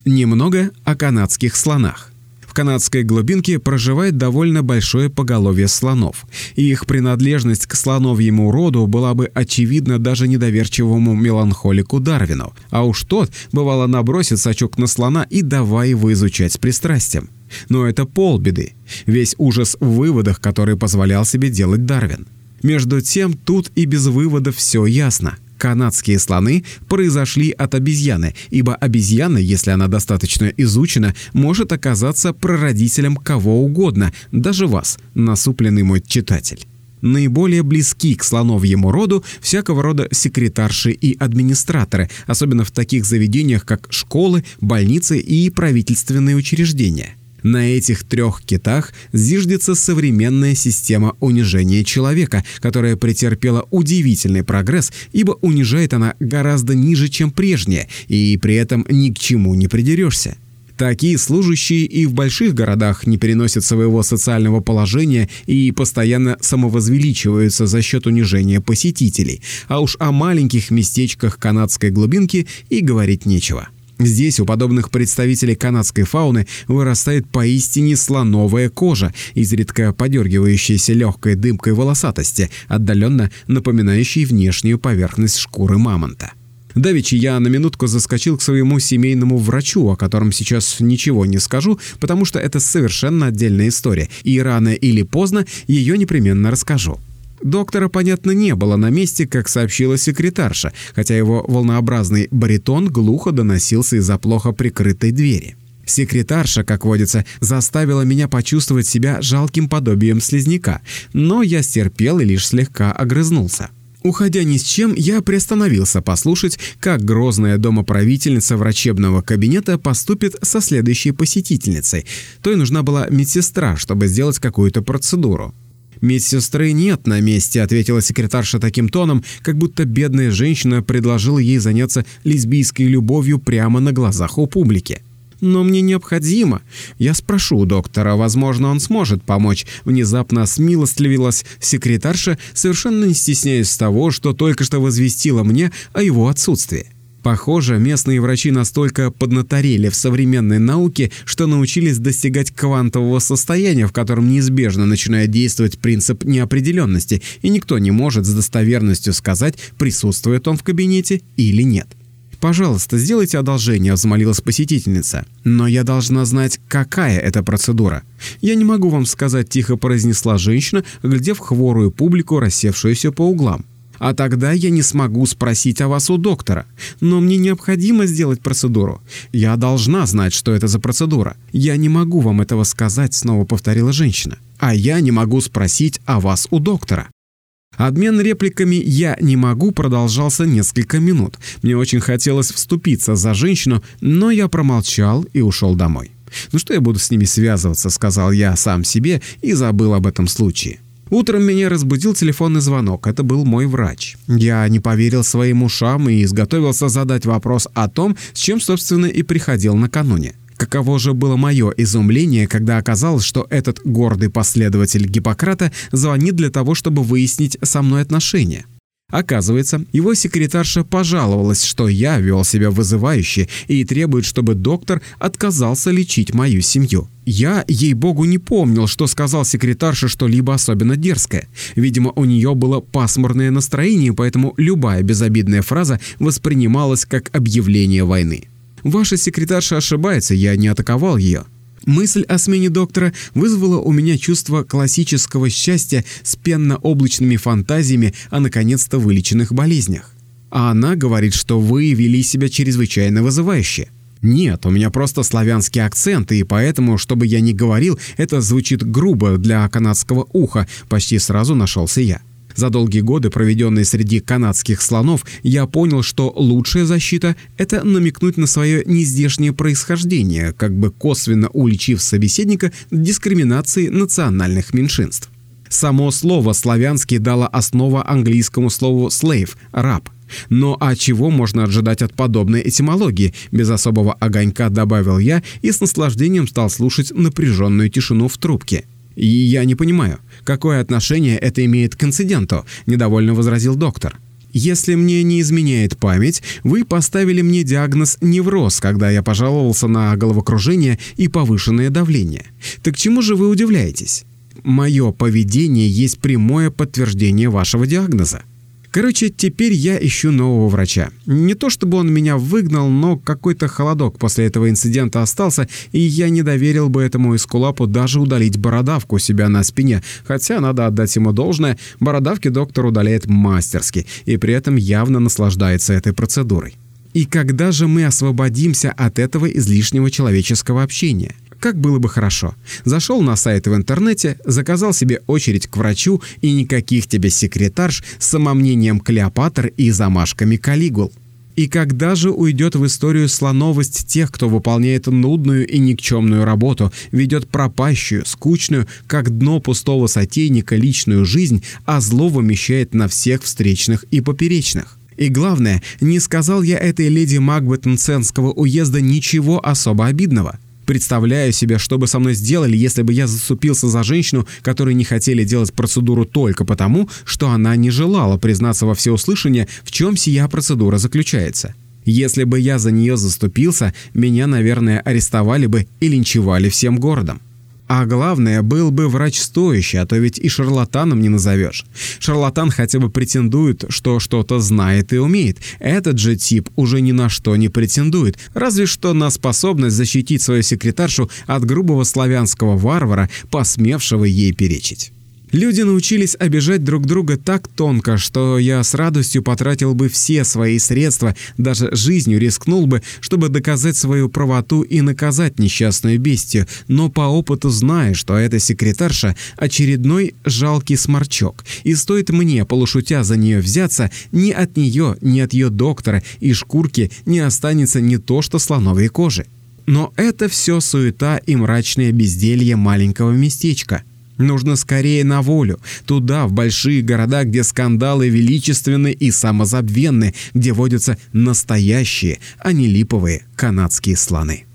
Немного о канадских слонах. В канадской глубинке проживает довольно большое поголовье слонов, и их принадлежность к слоновьему роду была бы очевидна даже недоверчивому меланхолику Дарвину, а уж тот, бывало, набросит сачок на слона и давай его изучать с пристрастием. Но это полбеды, весь ужас в выводах, которые позволял себе делать Дарвин. Между тем, тут и без выводов все ясно. Канадские слоны произошли от обезьяны, ибо обезьяна, если она достаточно изучена, может оказаться прародителем кого угодно, даже вас, насупленный мой читатель. Наиболее близки к слоновьему роду всякого рода секретарши и администраторы, особенно в таких заведениях, как школы, больницы и правительственные учреждения. На этих трех китах зиждется современная система унижения человека, которая претерпела удивительный прогресс, ибо унижает она гораздо ниже, чем прежняя, и при этом ни к чему не придерешься. Такие служащие и в больших городах не переносят своего социального положения и постоянно самовозвеличиваются за счет унижения посетителей, а уж о маленьких местечках канадской глубинки и говорить нечего. Здесь у подобных представителей канадской фауны вырастает поистине слоновая кожа, изредка подергивающаяся легкой дымкой волосатости, отдаленно напоминающей внешнюю поверхность шкуры мамонта. Давеча я на минутку заскочил к своему семейному врачу, о котором сейчас ничего не скажу, потому что это совершенно отдельная история, и рано или поздно ее непременно расскажу. Доктора, понятно, не было на месте, как сообщила секретарша, хотя его волнообразный баритон глухо доносился из-за плохо прикрытой двери. Секретарша, как водится, заставила меня почувствовать себя жалким подобием слизняка, но я стерпел и лишь слегка огрызнулся. Уходя ни с чем, я приостановился послушать, как грозная домоправительница врачебного кабинета поступит со следующей посетительницей. Той нужна была медсестра, чтобы сделать какую-то процедуру. «Медсестры нет на месте», — ответила секретарша таким тоном, как будто бедная женщина предложила ей заняться лесбийской любовью прямо на глазах у публики. «Но мне необходимо. Я спрошу у доктора, возможно, он сможет помочь». Внезапно смилостливилась секретарша, совершенно не стесняясь того, что только что возвестила мне о его отсутствии. Похоже, местные врачи настолько поднаторели в современной науке, что научились достигать квантового состояния, в котором неизбежно начинает действовать принцип неопределенности, и никто не может с достоверностью сказать, присутствует он в кабинете или нет. «Пожалуйста, сделайте одолжение», — взмолилась посетительница. «Но я должна знать, какая это процедура». «Я не могу вам сказать», — тихо произнесла женщина, глядев хворую публику, рассевшуюся по углам. «А тогда я не смогу спросить о вас у доктора. Но мне необходимо сделать процедуру. Я должна знать, что это за процедура». «Я не могу вам этого сказать», — снова повторила женщина. «А я не могу спросить о вас у доктора». Обмен репликами «я не могу» продолжался несколько минут. Мне очень хотелось вступиться за женщину, но я промолчал и ушел домой. «Ну что я буду с ними связываться», — сказал я сам себе и забыл об этом случае. Утром меня разбудил телефонный звонок. Это был мой врач. Я не поверил своим ушам и изготовился задать вопрос о том, с чем, собственно, и приходил накануне. Каково же было мое изумление, когда оказалось, что этот гордый последователь Гиппократа звонит для того, чтобы выяснить со мной отношения. Оказывается, его секретарша пожаловалась, что я вел себя вызывающе и требует, чтобы доктор отказался лечить мою семью. Я, ей-богу, не помнил, что сказал секретарше что-либо особенно дерзкое. Видимо, у нее было пасмурное настроение, поэтому любая безобидная фраза воспринималась как объявление войны. Ваша секретарша ошибается, я не атаковал ее. Мысль о смене доктора вызвала у меня чувство классического счастья с пенно-облачными фантазиями о наконец-то вылеченных болезнях. А она говорит, что вы вели себя чрезвычайно вызывающе. Нет, у меня просто славянский акцент, и поэтому, чтобы я ни говорил, это звучит грубо для канадского уха, почти сразу нашелся я. За долгие годы, проведенные среди канадских слонов, я понял, что лучшая защита – это намекнуть на свое нездешнее происхождение, как бы косвенно уличив собеседника дискриминации национальных меньшинств. Само слово «славянский» дало основу английскому слову «slave» – «раб». Но а чего можно ожидать от подобной этимологии? Без особого огонька добавил я и с наслаждением стал слушать напряженную тишину в трубке. «И я не понимаю, какое отношение это имеет к инциденту?» – недовольно возразил доктор. Если мне не изменяет память, вы поставили мне диагноз невроз, когда я пожаловался на головокружение и повышенное давление. Так чему же вы удивляетесь? Мое поведение есть прямое подтверждение вашего диагноза. Короче, теперь я ищу нового врача. Не то чтобы он меня выгнал, но какой-то холодок после этого инцидента остался, и я не доверил бы этому эскулапу даже удалить бородавку у себя на спине, хотя надо отдать ему должное, бородавки доктор удаляет мастерски и при этом явно наслаждается этой процедурой. И когда же мы освободимся от этого излишнего человеческого общения? Как было бы хорошо. Зашел на сайт в интернете, заказал себе очередь к врачу и никаких тебе секретарш с самомнением Клеопатр и замашками Калигул. И когда же уйдет в историю слоновость тех, кто выполняет нудную и никчемную работу, ведет пропащую, скучную, как дно пустого сотейника, личную жизнь, а зло вымещает на всех встречных и поперечных? И главное, не сказал я этой леди Макбет Мценского уезда ничего особо обидного. Представляю себе, что бы со мной сделали, если бы я заступился за женщину, которой не хотели делать процедуру только потому, что она не желала признаться во всеуслышание, в чем сия процедура заключается. Если бы я за нее заступился, меня, наверное, арестовали бы и линчевали всем городом. А главное, был бы врач стоящий, а то ведь и шарлатаном не назовешь. Шарлатан хотя бы претендует, что что-то знает и умеет. Этот же тип уже ни на что не претендует, разве что на способность защитить свою секретаршу от грубого славянского варвара, посмевшего ей перечить. Люди научились обижать друг друга так тонко, что я с радостью потратил бы все свои средства, даже жизнью рискнул бы, чтобы доказать свою правоту и наказать несчастную бестию, но по опыту знаю, что эта секретарша – очередной жалкий сморчок, и стоит мне, полушутя, за нее взяться, ни от нее, ни от ее доктора и шкурки не останется не то что слоновой кожи. Но это все суета и мрачное безделье маленького местечка. Нужно скорее на волю, туда, в большие города, где скандалы величественны и самозабвенны, где водятся настоящие, а не липовые канадские слоны.